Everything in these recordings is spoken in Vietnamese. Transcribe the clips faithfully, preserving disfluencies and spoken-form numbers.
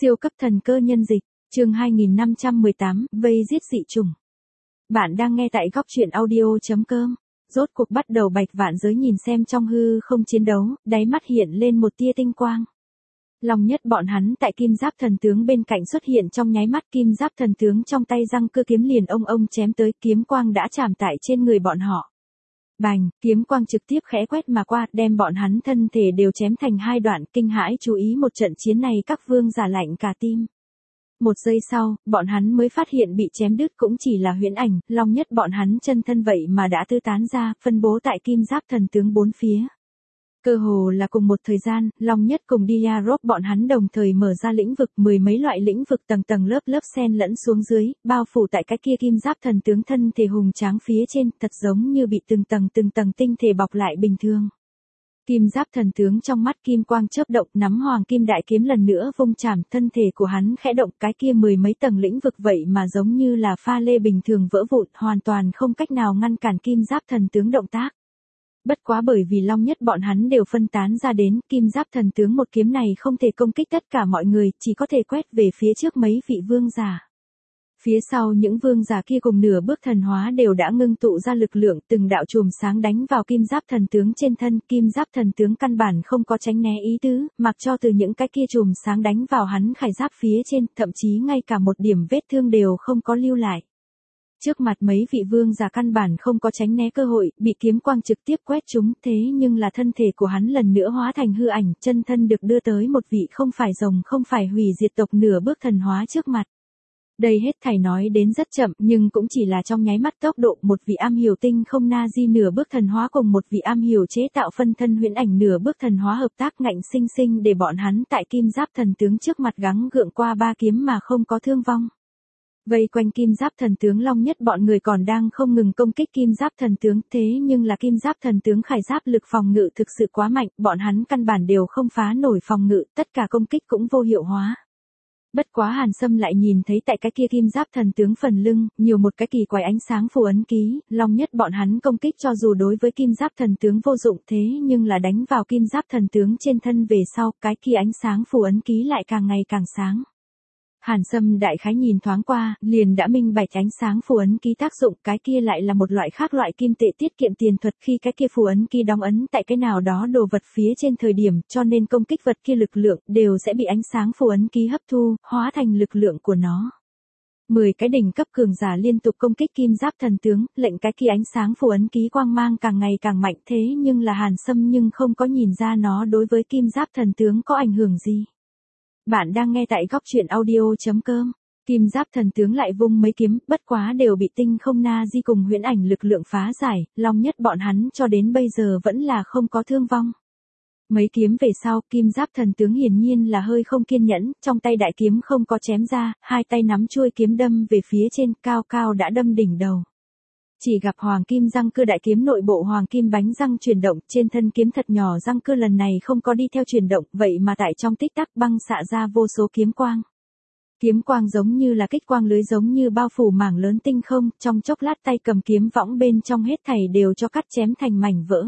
Siêu cấp thần cơ nhân dịch, chương hai nghìn năm trăm mười tám, vây giết dị chủng. Bạn đang nghe tại góc truyện audio.com. Rốt cuộc bắt đầu Bạch Vạn Giới nhìn xem trong hư không chiến đấu, đáy mắt hiện lên một tia tinh quang. Long Nhất bọn hắn tại Kim Giáp Thần Tướng bên cạnh xuất hiện trong nháy mắt, Kim Giáp Thần Tướng trong tay răng cưa kiếm liền ông ông chém tới, kiếm quang đã chạm tại trên người bọn họ. Bành, kiếm quang trực tiếp khẽ quét mà qua, đem bọn hắn thân thể đều chém thành hai đoạn, kinh hãi chú ý một trận chiến này các vương giả lạnh cả tim. Một giây sau, bọn hắn mới phát hiện bị chém đứt cũng chỉ là huyễn ảnh, Long Nhất bọn hắn chân thân vậy mà đã tứ tán ra, phân bố tại Kim Giáp Thần Tướng bốn phía. Cơ hồ là cùng một thời gian, Long Nhất cùng Diarop bọn hắn đồng thời mở ra lĩnh vực, mười mấy loại lĩnh vực tầng tầng lớp lớp xen lẫn xuống dưới, bao phủ tại cái kia Kim Giáp Thần Tướng thân thể hùng tráng phía trên, thật giống như bị từng tầng từng tầng tinh thể bọc lại bình thường. Kim Giáp Thần Tướng trong mắt kim quang chớp động, nắm hoàng kim đại kiếm lần nữa vung chạm, thân thể của hắn khẽ động, cái kia mười mấy tầng lĩnh vực vậy mà giống như là pha lê bình thường vỡ vụn, hoàn toàn không cách nào ngăn cản Kim Giáp Thần Tướng động tác. Bất quá bởi vì Long Nhất bọn hắn đều phân tán ra đến, Kim Giáp Thần Tướng một kiếm này không thể công kích tất cả mọi người, chỉ có thể quét về phía trước mấy vị vương giả. Phía sau những vương giả kia cùng nửa bước thần hóa đều đã ngưng tụ ra lực lượng, từng đạo chùm sáng đánh vào Kim Giáp Thần Tướng trên thân, Kim Giáp Thần Tướng căn bản không có tránh né ý tứ, mặc cho từ những cái kia chùm sáng đánh vào hắn khải giáp phía trên, thậm chí ngay cả một điểm vết thương đều không có lưu lại. Trước mặt mấy vị vương giả căn bản không có tránh né cơ hội, bị kiếm quang trực tiếp quét chúng, thế nhưng là thân thể của hắn lần nữa hóa thành hư ảnh, chân thân được đưa tới một vị không phải rồng không phải hủy diệt tộc nửa bước thần hóa trước mặt. Đây hết thảy nói đến rất chậm, nhưng cũng chỉ là trong nháy mắt tốc độ, một vị am hiểu tinh không na di nửa bước thần hóa cùng một vị am hiểu chế tạo phân thân huyễn ảnh nửa bước thần hóa hợp tác ngạnh sinh sinh để bọn hắn tại Kim Giáp Thần Tướng trước mặt gắng gượng qua ba kiếm mà không có thương vong. Vây quanh Kim Giáp Thần Tướng Long Nhất bọn người còn đang không ngừng công kích Kim Giáp Thần Tướng, thế nhưng là Kim Giáp Thần Tướng khải giáp lực phòng ngự thực sự quá mạnh, bọn hắn căn bản đều không phá nổi phòng ngự, tất cả công kích cũng vô hiệu hóa. Bất quá Hàn Sâm lại nhìn thấy tại cái kia Kim Giáp Thần Tướng phần lưng, nhiều một cái kỳ quái ánh sáng phù ấn ký, Long Nhất bọn hắn công kích cho dù đối với Kim Giáp Thần Tướng vô dụng, thế nhưng là đánh vào Kim Giáp Thần Tướng trên thân về sau, cái kia ánh sáng phù ấn ký lại càng ngày càng sáng. Hàn Sâm đại khái nhìn thoáng qua, liền đã minh bạch ánh sáng phù ấn ký tác dụng, cái kia lại là một loại khác loại kim tệ tiết kiệm tiền thuật, khi cái kia phù ấn ký đóng ấn tại cái nào đó đồ vật phía trên thời điểm, cho nên công kích vật kia lực lượng đều sẽ bị ánh sáng phù ấn ký hấp thu, hóa thành lực lượng của nó. mười cái đỉnh cấp cường giả liên tục công kích Kim Giáp Thần Tướng, lệnh cái kia ánh sáng phù ấn ký quang mang càng ngày càng mạnh, thế nhưng là Hàn Sâm nhưng không có nhìn ra nó đối với Kim Giáp Thần Tướng có ảnh hưởng gì. Bạn đang nghe tại góc truyện audio.com. Kim Giáp Thần Tướng lại vung mấy kiếm, bất quá đều bị tinh không na di cùng huyễn ảnh lực lượng phá giải, Long Nhất bọn hắn cho đến bây giờ vẫn là không có thương vong. Mấy kiếm về sau, Kim Giáp Thần Tướng hiển nhiên là hơi không kiên nhẫn, trong tay đại kiếm không có chém ra, hai tay nắm chuôi kiếm đâm về phía trên, cao cao đã đâm đỉnh đầu. Chỉ gặp hoàng kim răng cưa đại kiếm nội bộ hoàng kim bánh răng chuyển động, trên thân kiếm thật nhỏ răng cưa lần này không có đi theo chuyển động, vậy mà tại trong tích tắc băng xạ ra vô số kiếm quang. Kiếm quang giống như là kích quang lưới, giống như bao phủ mảng lớn tinh không, trong chốc lát tay cầm kiếm võng bên trong hết thảy đều cho cắt chém thành mảnh vỡ.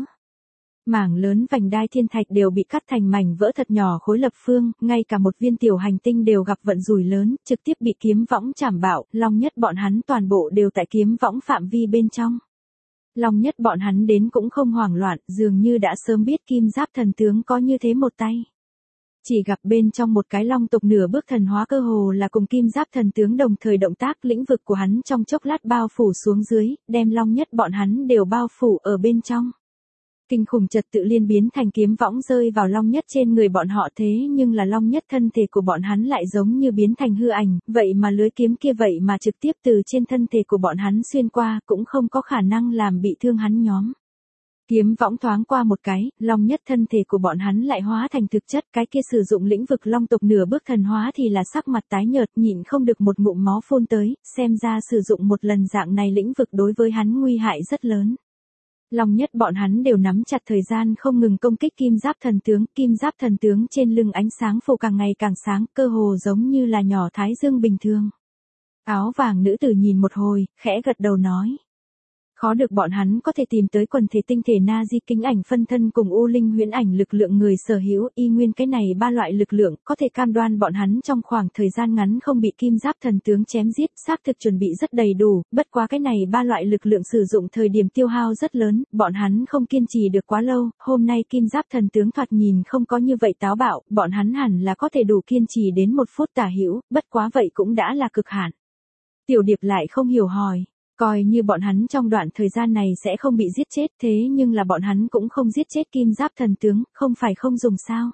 Mảng lớn vành đai thiên thạch đều bị cắt thành mảnh vỡ thật nhỏ khối lập phương, ngay cả một viên tiểu hành tinh đều gặp vận rủi lớn, trực tiếp bị kiếm võng chảm bạo, Long Nhất bọn hắn toàn bộ đều tại kiếm võng phạm vi bên trong. Long Nhất bọn hắn đến cũng không hoảng loạn, dường như đã sớm biết Kim Giáp Thần Tướng có như thế một tay. Chỉ gặp bên trong một cái long tộc nửa bước thần hóa cơ hồ là cùng Kim Giáp Thần Tướng đồng thời động tác, lĩnh vực của hắn trong chốc lát bao phủ xuống dưới, đem Long Nhất bọn hắn đều bao phủ ở bên trong. Kinh khủng trật tự liên biến thành kiếm võng rơi vào Long Nhất trên người bọn họ, thế nhưng là Long Nhất thân thể của bọn hắn lại giống như biến thành hư ảnh, vậy mà lưới kiếm kia vậy mà trực tiếp từ trên thân thể của bọn hắn xuyên qua, cũng không có khả năng làm bị thương hắn nhóm. Kiếm võng thoáng qua một cái, Long Nhất thân thể của bọn hắn lại hóa thành thực chất, cái kia sử dụng lĩnh vực long tộc nửa bước thần hóa thì là sắc mặt tái nhợt, nhịn không được một ngụm máu phun tới, xem ra sử dụng một lần dạng này lĩnh vực đối với hắn nguy hại rất lớn. Long Nhất bọn hắn đều nắm chặt thời gian không ngừng công kích Kim Giáp Thần Tướng, Kim Giáp Thần Tướng trên lưng ánh sáng phù càng ngày càng sáng, cơ hồ giống như là nhỏ thái dương bình thường. Áo vàng nữ tử nhìn một hồi, khẽ gật đầu nói. Khó được bọn hắn có thể tìm tới quần thể tinh thể Nazi kính ảnh phân thân cùng U Linh huyễn ảnh lực lượng người sở hữu, y nguyên cái này ba loại lực lượng có thể cam đoan bọn hắn trong khoảng thời gian ngắn không bị kim giáp thần tướng chém giết, xác thực chuẩn bị rất đầy đủ, bất quá cái này ba loại lực lượng sử dụng thời điểm tiêu hao rất lớn, bọn hắn không kiên trì được quá lâu, hôm nay kim giáp thần tướng thoạt nhìn không có như vậy táo bạo, bọn hắn hẳn là có thể đủ kiên trì đến một phút tả hữu, bất quá vậy cũng đã là cực hạn. Tiểu Điệp lại không hiểu hỏi. Coi như bọn hắn trong đoạn thời gian này sẽ không bị giết chết thế nhưng là bọn hắn cũng không giết chết kim giáp thần tướng, không phải không dùng sao.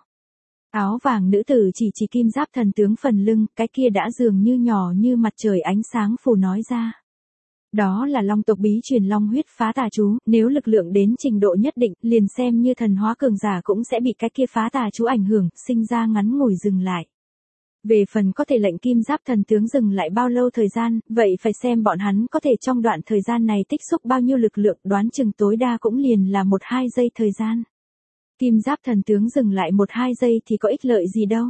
Áo vàng nữ tử chỉ chỉ kim giáp thần tướng phần lưng, cái kia đã dường như nhỏ như mặt trời ánh sáng phù nói ra. Đó là long tộc bí truyền long huyết phá tà chú, nếu lực lượng đến trình độ nhất định, liền xem như thần hóa cường giả cũng sẽ bị cái kia phá tà chú ảnh hưởng, sinh ra ngắn ngủi dừng lại. Về phần có thể lệnh kim giáp thần tướng dừng lại bao lâu thời gian, vậy phải xem bọn hắn có thể trong đoạn thời gian này tích xúc bao nhiêu lực lượng, đoán chừng tối đa cũng liền là một hai giây thời gian. Kim giáp thần tướng dừng lại một hai giây thì có ích lợi gì đâu.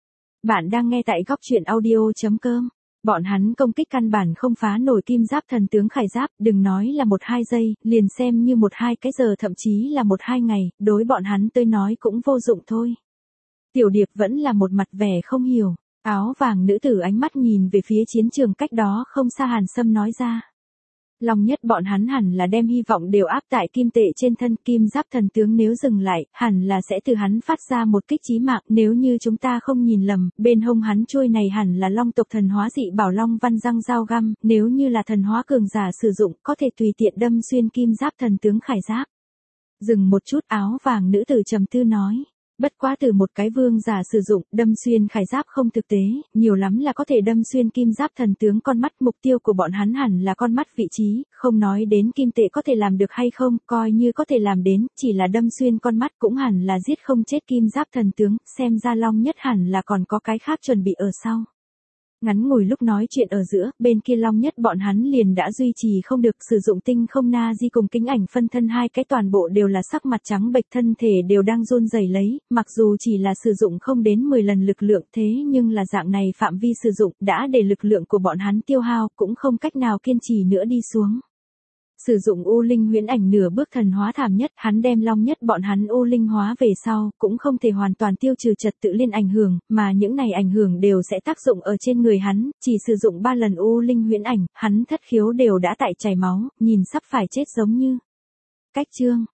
Bạn đang nghe tại góc truyện audio chấm com. Bọn hắn công kích căn bản không phá nổi kim giáp thần tướng khải giáp, đừng nói là một hai giây, liền xem như một hai cái giờ thậm chí là một hai ngày, đối bọn hắn tôi nói cũng vô dụng thôi. Tiểu Điệp vẫn là một mặt vẻ không hiểu. Áo vàng nữ tử ánh mắt nhìn về phía chiến trường cách đó không xa Hàn Sâm nói ra. Long nhất bọn hắn hẳn là đem hy vọng đều áp tại kim tệ trên thân, kim giáp thần tướng nếu dừng lại, hẳn là sẽ từ hắn phát ra một kích chí mạng, nếu như chúng ta không nhìn lầm, bên hông hắn chuôi này hẳn là long tộc thần hóa dị bảo long văn răng dao găm, nếu như là thần hóa cường giả sử dụng, có thể tùy tiện đâm xuyên kim giáp thần tướng khải giáp. Dừng một chút, áo vàng nữ tử trầm tư nói. Bất quá từ một cái vương giả sử dụng, đâm xuyên khải giáp không thực tế, nhiều lắm là có thể đâm xuyên kim giáp thần tướng con mắt, mục tiêu của bọn hắn hẳn là con mắt vị trí, không nói đến kim tệ có thể làm được hay không, coi như có thể làm đến, chỉ là đâm xuyên con mắt cũng hẳn là giết không chết kim giáp thần tướng, xem ra long nhất hẳn là còn có cái khác chuẩn bị ở sau. Ngắn ngủi lúc nói chuyện ở giữa, bên kia long nhất bọn hắn liền đã duy trì không được sử dụng tinh không Nazi cùng kính ảnh phân thân hai cái toàn bộ đều là sắc mặt trắng bệch, thân thể đều đang run rẩy lấy, mặc dù chỉ là sử dụng không đến mười lần lực lượng thế nhưng là dạng này phạm vi sử dụng đã để lực lượng của bọn hắn tiêu hao, cũng không cách nào kiên trì nữa đi xuống. Sử dụng U Linh huyễn ảnh nửa bước thần hóa thảm nhất, hắn đem long nhất bọn hắn U Linh hóa về sau, cũng không thể hoàn toàn tiêu trừ trật tự liên ảnh hưởng, mà những này ảnh hưởng đều sẽ tác dụng ở trên người hắn, chỉ sử dụng ba lần U Linh huyễn ảnh, hắn thất khiếu đều đã tại chảy máu, nhìn sắp phải chết giống như. Cách chương